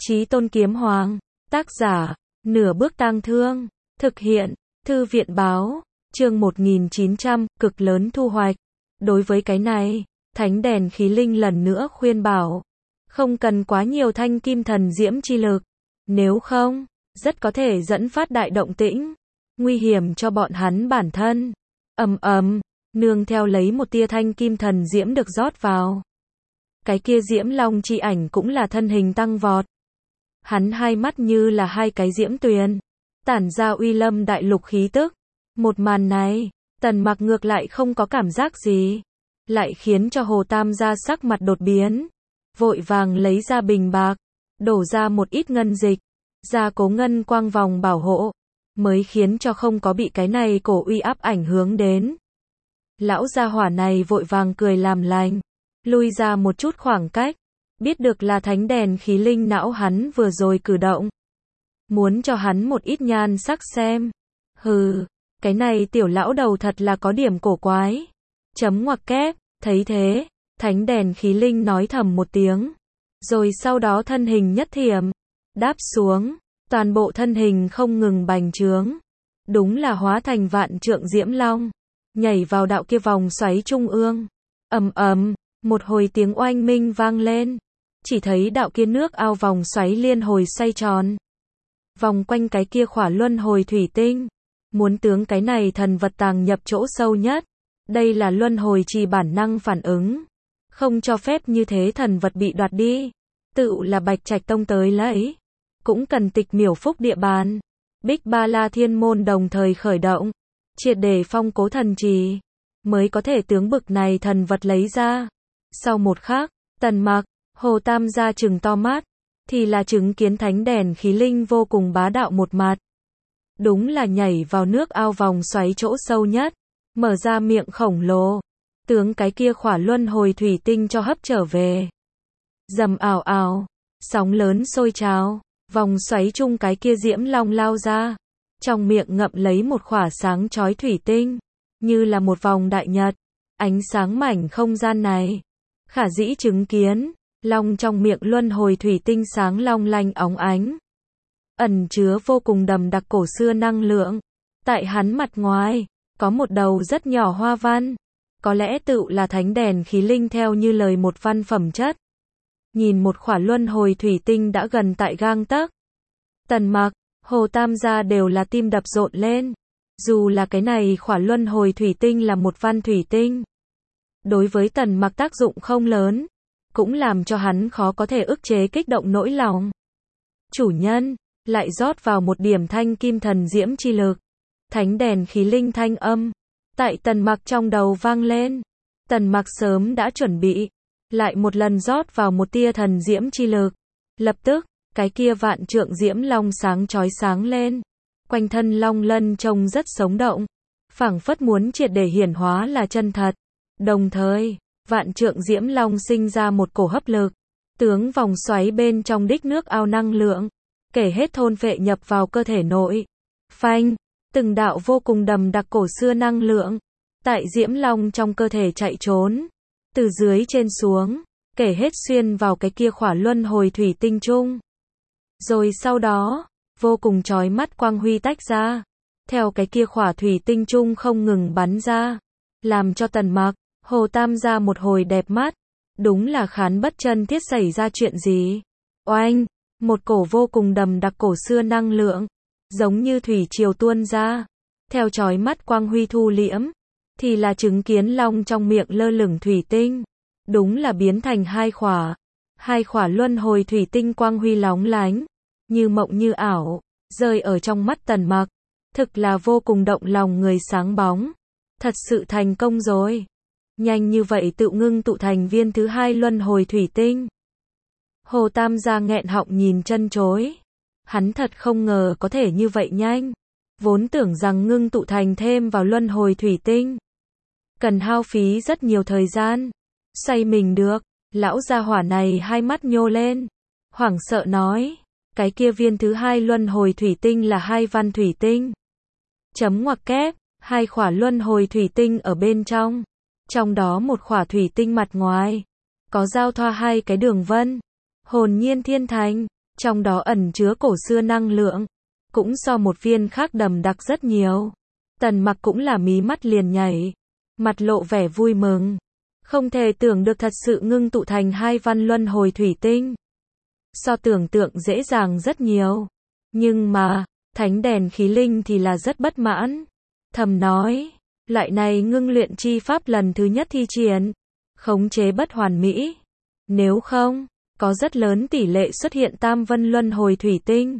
Chí Tôn Kiếm Hoàng, tác giả, Nửa Bước Tang Thương, thực hiện, Thư viện báo, chương 1900, cực lớn thu hoạch. Đối với cái này, Thánh Đèn Khí Linh lần nữa khuyên bảo, không cần quá nhiều thanh kim thần diễm chi lực, nếu không, rất có thể dẫn phát đại động tĩnh, nguy hiểm cho bọn hắn bản thân. Nương theo lấy một tia thanh kim thần diễm được rót vào. Cái kia diễm long chi ảnh cũng là thân hình tăng vọt. Hắn hai mắt như là hai cái diễm tuyền, tản ra uy lâm đại lục khí tức. Một màn này, Tần Mặc ngược lại không có cảm giác gì, lại khiến cho Hồ Tam gia sắc mặt đột biến, vội vàng lấy ra bình bạc, đổ ra một ít ngân dịch, gia cố ngân quang vòng bảo hộ, mới khiến cho không có bị cái này cổ uy áp ảnh hưởng đến. Lão gia hỏa này vội vàng cười làm lành, lui ra một chút khoảng cách, biết được là Thánh Đèn Khí Linh não hắn vừa rồi cử động, muốn cho hắn một ít nhan sắc xem. Hừ, cái này tiểu lão đầu thật là có điểm cổ quái. Chấm ngoặc kép, thấy thế, Thánh Đèn Khí Linh nói thầm một tiếng, rồi sau đó thân hình nhất thiểm, đáp xuống, toàn bộ thân hình không ngừng bành trướng, đúng là hóa thành vạn trượng diễm long, nhảy vào đạo kia vòng xoáy trung ương. Một hồi tiếng oanh minh vang lên, chỉ thấy đạo kia nước ao vòng xoáy liên hồi xoay tròn, vòng quanh cái kia khỏa luân hồi thủy tinh, muốn tướng cái này thần vật tàng nhập chỗ sâu nhất. Đây là luân hồi trì bản năng phản ứng, không cho phép như thế thần vật bị đoạt đi. Tự là Bạch Trạch Tông tới lấy, cũng cần tịch miểu phúc địa bàn. Bích Ba La Thiên Môn đồng thời khởi động, triệt để phong cố thần trì, mới có thể tướng bực này thần vật lấy ra. Sau một khắc, Tần Mặc, Hồ Tam gia trừng to mắt, thì là chứng kiến Thánh Đèn Khí Linh vô cùng bá đạo một mặt. Đúng là nhảy vào nước ao vòng xoáy chỗ sâu nhất, mở ra miệng khổng lồ, tướng cái kia khỏa luân hồi thủy tinh cho hấp trở về. Rầm ào ào, sóng lớn sôi trào, vòng xoáy chung cái kia diễm long lao ra, trong miệng ngậm lấy một khỏa sáng chói thủy tinh, như là một vòng đại nhật, ánh sáng mảnh không gian này. Khả dĩ chứng kiến, long trong miệng luân hồi thủy tinh sáng long lanh óng ánh, ẩn chứa vô cùng đậm đặc cổ xưa năng lượng. Tại hắn mặt ngoài, có một đầu rất nhỏ hoa văn, có lẽ tự là Thánh Đèn Khí Linh theo như lời một văn phẩm chất. Nhìn một khỏa luân hồi thủy tinh đã gần tại gang tấc, Tần Mặc, Hồ Tam gia đều là tim đập rộn lên. Dù là cái này khỏa luân hồi thủy tinh là một văn thủy tinh, đối với Tần Mặc tác dụng không lớn, cũng làm cho hắn khó có thể ức chế kích động nỗi lòng. Chủ nhân, lại rót vào một điểm thanh kim thần diễm chi lực. Thánh Đèn Khí Linh thanh âm, tại Tần Mặc trong đầu vang lên. Tần Mặc sớm đã chuẩn bị, lại một lần rót vào một tia thần diễm chi lực. Lập tức, cái kia vạn trượng diễm long sáng chói sáng lên. Quanh thân long lân trông rất sống động, phảng phất muốn triệt để hiển hóa là chân thật. Đồng thời, vạn trượng diễm long sinh ra một cổ hấp lực, tướng vòng xoáy bên trong đích nước ao năng lượng, kể hết thôn phệ nhập vào cơ thể nội. Phanh, từng đạo vô cùng đậm đặc cổ xưa năng lượng, tại diễm long trong cơ thể chạy trốn, từ dưới trên xuống, kể hết xuyên vào cái kia khỏa luân hồi thủy tinh chung. Rồi sau đó, vô cùng chói mắt quang huy tách ra, theo cái kia khỏa thủy tinh chung không ngừng bắn ra, làm cho Tần Mặc, Hồ Tam gia một hồi đẹp mắt. Đúng là khán bất chân thiết xảy ra chuyện gì. Oanh, một cổ vô cùng đậm đặc cổ xưa năng lượng, giống như thủy triều tuôn ra, theo chói mắt quang huy thu liễm, thì là chứng kiến long trong miệng lơ lửng thủy tinh, đúng là biến thành hai khỏa luân hồi thủy tinh quang huy lóng lánh, như mộng như ảo, rơi ở trong mắt Tần Mặc, thực là vô cùng động lòng người sáng bóng. Thật sự thành công rồi. Nhanh như vậy tự ngưng tụ thành viên thứ hai luân hồi thủy tinh. Hồ Tam gia nghẹn họng nhìn chân chối. Hắn thật không ngờ có thể như vậy nhanh. Vốn tưởng rằng ngưng tụ thành thêm vào luân hồi thủy tinh, cần hao phí rất nhiều thời gian. Xoay mình được, lão gia hỏa này hai mắt nhô lên, hoảng sợ nói, cái kia viên thứ hai luân hồi thủy tinh là hai văn thủy tinh. Chấm ngoặc kép, hai khỏa luân hồi thủy tinh ở bên trong. Trong đó một khỏa thủy tinh mặt ngoài, có giao thoa hai cái đường vân. Hồn nhiên thiên thành, trong đó ẩn chứa cổ xưa năng lượng, cũng so một viên khác đậm đặc rất nhiều. Tần Mặc cũng là mí mắt liền nhảy, mặt lộ vẻ vui mừng. Không thể tưởng được thật sự ngưng tụ thành 2 văn luân hồi thủy tinh. So tưởng tượng dễ dàng rất nhiều. Nhưng mà, thánh đèn khí linh thì là rất bất mãn. Thầm nói, loại này ngưng luyện chi pháp lần thứ nhất thi triển, khống chế bất hoàn mỹ. Nếu không, có rất lớn tỷ lệ xuất hiện tam vân luân hồi thủy tinh.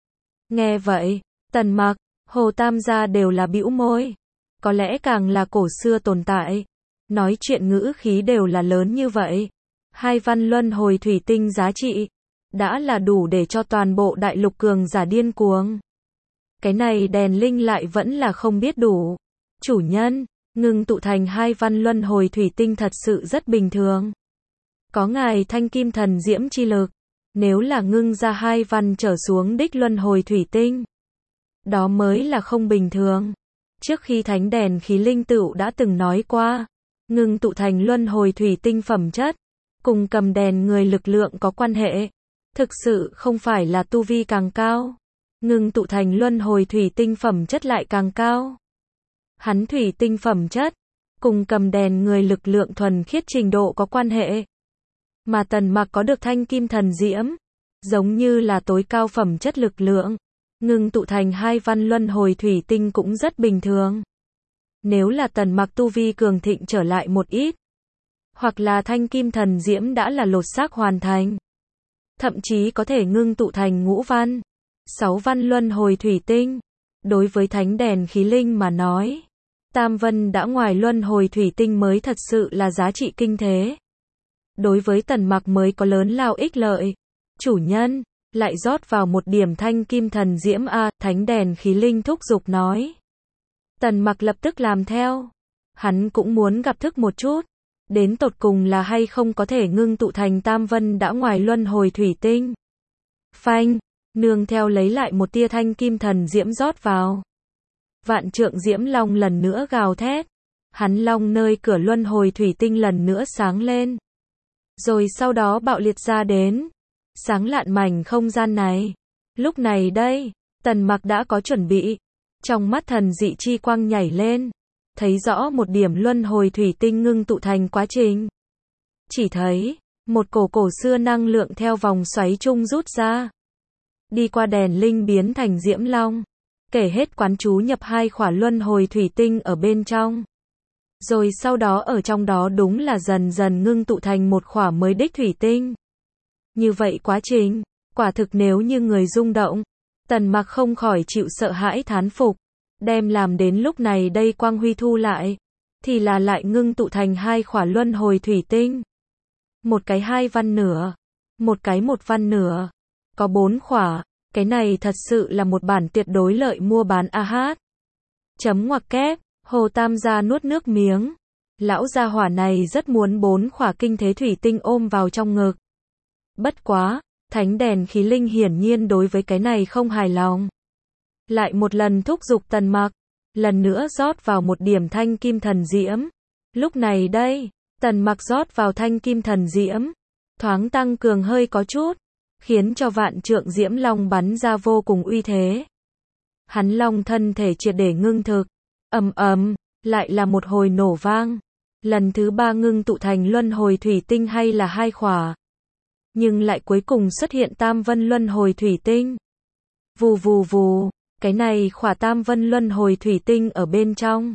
Nghe vậy, Tần Mặc, Hồ Tam gia đều là bĩu môi. Có lẽ càng là cổ xưa tồn tại, nói chuyện ngữ khí đều là lớn như vậy. 2 văn luân hồi thủy tinh giá trị, đã là đủ để cho toàn bộ đại lục cường giả điên cuồng. Cái này đèn linh lại vẫn là không biết đủ. Chủ nhân, ngưng tụ thành 2 văn luân hồi thủy tinh thật sự rất bình thường. Có ngài thanh kim thần diễm chi lực, nếu là ngưng ra 2 văn trở xuống đích luân hồi thủy tinh, đó mới là không bình thường. Trước khi thánh đèn khí linh tựu đã từng nói qua, ngưng tụ thành luân hồi thủy tinh phẩm chất, cùng cầm đèn người lực lượng có quan hệ. Thực sự không phải là tu vi càng cao, ngưng tụ thành luân hồi thủy tinh phẩm chất lại càng cao. Hắn thủy tinh phẩm chất, cùng cầm đèn người lực lượng thuần khiết trình độ có quan hệ. Mà Tần Mặc có được thanh kim thần diễm, giống như là tối cao phẩm chất lực lượng, ngưng tụ thành 2 văn luân hồi thủy tinh cũng rất bình thường. Nếu là Tần Mặc tu vi cường thịnh trở lại một ít, hoặc là thanh kim thần diễm đã là lột xác hoàn thành, thậm chí có thể ngưng tụ thành ngũ văn, 6 văn luân hồi thủy tinh. Đối với thánh đèn khí linh mà nói, tam vân đã ngoài luân hồi thủy tinh mới thật sự là giá trị kinh thế. Đối với Tần Mặc mới có lớn lao ích lợi. Chủ nhân, lại rót vào một điểm thanh kim thần diễm a, thánh đèn khí linh thúc giục nói. Tần Mặc lập tức làm theo. Hắn cũng muốn gặp thức một chút, đến tột cùng là hay không có thể ngưng tụ thành tam vân đã ngoài luân hồi thủy tinh. Phanh, nương theo lấy lại một tia thanh kim thần diễm rót vào. Vạn trượng diễm long lần nữa gào thét. Hắn long nơi cửa luân hồi thủy tinh lần nữa sáng lên. Rồi sau đó bạo liệt ra đến, sáng lạn mảnh không gian này. Lúc này đây, Tần Mặc đã có chuẩn bị. Trong mắt thần dị chi quang nhảy lên, thấy rõ một điểm luân hồi thủy tinh ngưng tụ thành quá trình. Chỉ thấy, một cổ xưa năng lượng theo vòng xoáy chung rút ra. Đi qua đèn linh biến thành diễm long. Kể hết quán chú nhập 2 khỏa luân hồi thủy tinh ở bên trong. Rồi sau đó ở trong đó đúng là dần dần ngưng tụ thành một khỏa mới đích thủy tinh. Như vậy quá trình, quả thực nếu như người rung động, Tần Mặc không khỏi chịu sợ hãi thán phục. Đem làm đến lúc này đây quang huy thu lại, thì là lại ngưng tụ thành 2 khỏa luân hồi thủy tinh. Một cái 2 văn nửa, một cái 1 văn nửa, có 4 khỏa, cái này thật sự là một bản tuyệt đối lợi mua bán a hát. Chấm ngoặc kép, Hồ Tam gia nuốt nước miếng. Lão gia hỏa này rất muốn 4 khỏa kinh thế thủy tinh ôm vào trong ngực. Bất quá, thánh đèn khí linh hiển nhiên đối với cái này không hài lòng. Lại một lần thúc giục Tần Mặc, lần nữa rót vào một điểm thanh kim thần diễm. Lúc này đây, Tần Mặc rót vào thanh kim thần diễm, thoáng tăng cường hơi có chút, khiến cho vạn trượng diễm long bắn ra vô cùng uy thế. Hắn long thân thể triệt để ngưng thực, ầm ầm, lại là một hồi nổ vang. Lần thứ 3 ngưng tụ thành luân hồi thủy tinh hay là 2 khỏa, nhưng lại cuối cùng xuất hiện tam vân luân hồi thủy tinh. Vù vù vù, cái này khỏa tam vân luân hồi thủy tinh ở bên trong.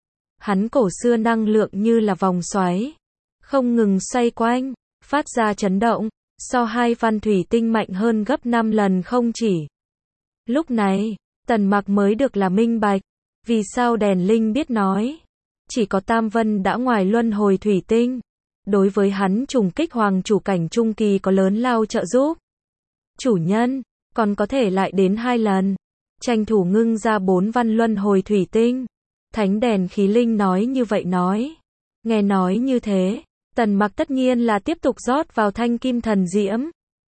Hắn cổ xưa năng lượng như là vòng xoáy, không ngừng xoay quanh, phát ra chấn động, so 2 văn thủy tinh mạnh hơn gấp 5 lần không chỉ. Lúc này, Tần Mặc mới được là minh bạch, vì sao đèn linh biết nói, chỉ có tam vân đã ngoài luân hồi thủy tinh, đối với hắn trùng kích hoàng chủ cảnh trung kỳ có lớn lao trợ giúp. Chủ nhân, còn có thể lại đến 2 lần, tranh thủ ngưng ra 4 văn luân hồi thủy tinh. Thánh đèn khí linh nói như vậy nói. Nghe nói như thế, Tần Mặc tất nhiên là tiếp tục rót vào thanh kim thần diễm.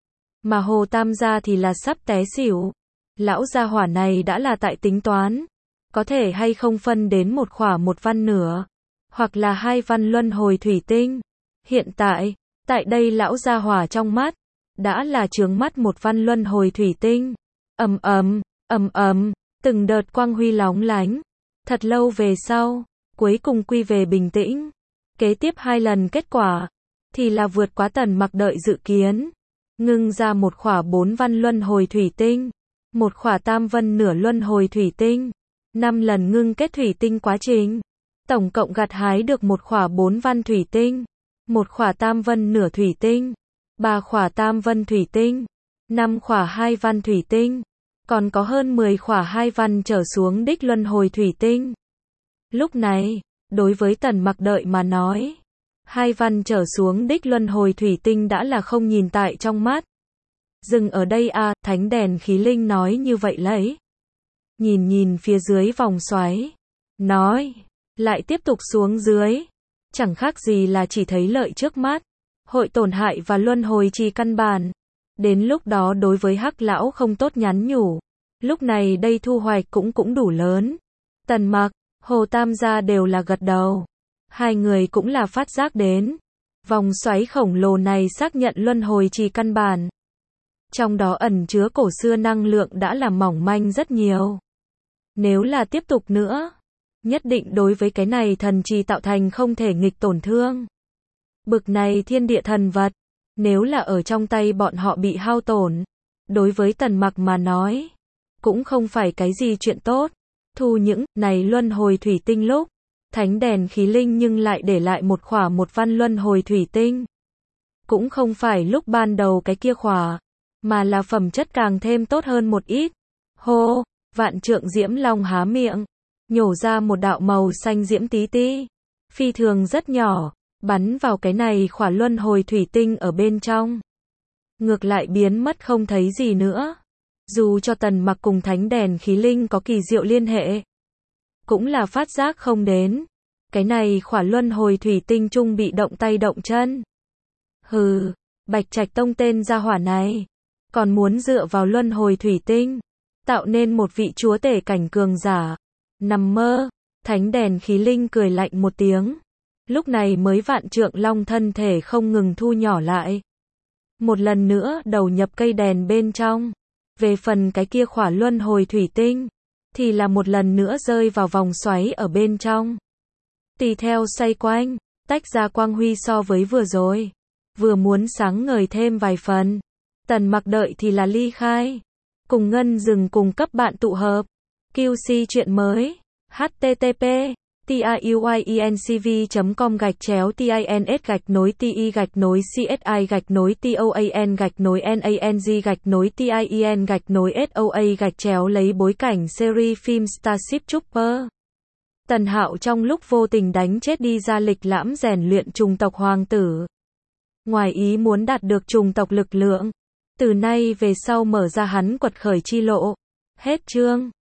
Mà Hồ Tam gia thì là sắp té xỉu. Lão gia hỏa này đã là tại tính toán, có thể hay không phân đến 1 khỏa 1 văn nửa, hoặc là 2 văn luân hồi thủy tinh. Hiện tại, tại đây lão gia hỏa trong mắt, đã là chướng mắt một văn luân hồi thủy tinh. Ầm ầm, từng đợt quang huy lóng lánh. Thật lâu về sau, cuối cùng quy về bình tĩnh. Kế tiếp 2 lần kết quả, thì là vượt quá Tần Mặc đợi dự kiến. Ngưng ra một khỏa 4 văn luân hồi thủy tinh, một khỏa tam vân nửa luân hồi thủy tinh. 5 lần ngưng kết thủy tinh quá trình, tổng cộng gặt hái được một khỏa 4 văn thủy tinh, một khỏa tam vân nửa thủy tinh, 3 khỏa tam vân thủy tinh, 5 khỏa 2 văn thủy tinh, còn có hơn 10 khỏa 2 văn trở xuống đích luân hồi thủy tinh. Lúc này, đối với Tần Mặc đợi mà nói, 2 văn trở xuống đích luân hồi thủy tinh đã là không nhìn tại trong mắt. Dừng ở đây à, thánh đèn khí linh nói như vậy lấy. Nhìn phía dưới vòng xoáy, nói, lại tiếp tục xuống dưới, chẳng khác gì là chỉ thấy lợi trước mắt, hội tổn hại và luân hồi trì căn bản. Đến lúc đó đối với Hắc lão không tốt nhắn nhủ, lúc này đây thu hoạch cũng đủ lớn. Tần Mặc, Hồ Tam gia đều là gật đầu. Hai người cũng là phát giác đến, vòng xoáy khổng lồ này xác nhận luân hồi trì căn bản. Trong đó ẩn chứa cổ xưa năng lượng đã làm mỏng manh rất nhiều. Nếu là tiếp tục nữa, nhất định đối với cái này thần trì tạo thành không thể nghịch tổn thương. Bực này thiên địa thần vật, nếu là ở trong tay bọn họ bị hao tổn, đối với Tần Mặc mà nói, cũng không phải cái gì chuyện tốt. Thu những này luân hồi thủy tinh lúc, thánh đèn khí linh nhưng lại để lại một khỏa một văn luân hồi thủy tinh. Cũng không phải lúc ban đầu cái kia khỏa, mà là phẩm chất càng thêm tốt hơn một ít. Hô, Vạn Trượng Diễm Long há miệng, nhổ ra một đạo màu xanh diễm tí ti, phi thường rất nhỏ, bắn vào cái này khỏa luân hồi thủy tinh ở bên trong. Ngược lại biến mất không thấy gì nữa. Dù cho Tần Mặc cùng thánh đèn khí linh có kỳ diệu liên hệ, cũng là phát giác không đến. Cái này khỏa luân hồi thủy tinh trung bị động tay động chân. Hừ, Bạch Trạch Tông tên gia hỏa này, còn muốn dựa vào luân hồi thủy tinh, tạo nên một vị chúa tể cảnh cường giả. Nằm mơ, thánh đèn khí linh cười lạnh một tiếng. Lúc này mới Vạn Trượng Long thân thể không ngừng thu nhỏ lại. Một lần nữa đầu nhập cây đèn bên trong. Về phần cái kia khỏa luân hồi thủy tinh, thì là một lần nữa rơi vào vòng xoáy ở bên trong. Tùy theo xoay quanh, tách ra quang huy so với vừa rồi. Vừa muốn sáng ngời thêm vài phần. Tần Mặc đợi thì là ly khai. Cùng Ngân Dừng cùng cấp bạn tụ hợp. QC chuyện mới. http tiuyenCV.com/ti.net-nối-TI-NANG-TIEN-SOA lấy bối cảnh series phim Starship Trooper. Tần Hạo trong lúc vô tình đánh chết đi ra lịch lãm rèn luyện chủng tộc hoàng tử. Ngoài ý muốn đạt được chủng tộc lực lượng. Từ nay về sau mở ra hắn quật khởi chi lộ. Hết chương.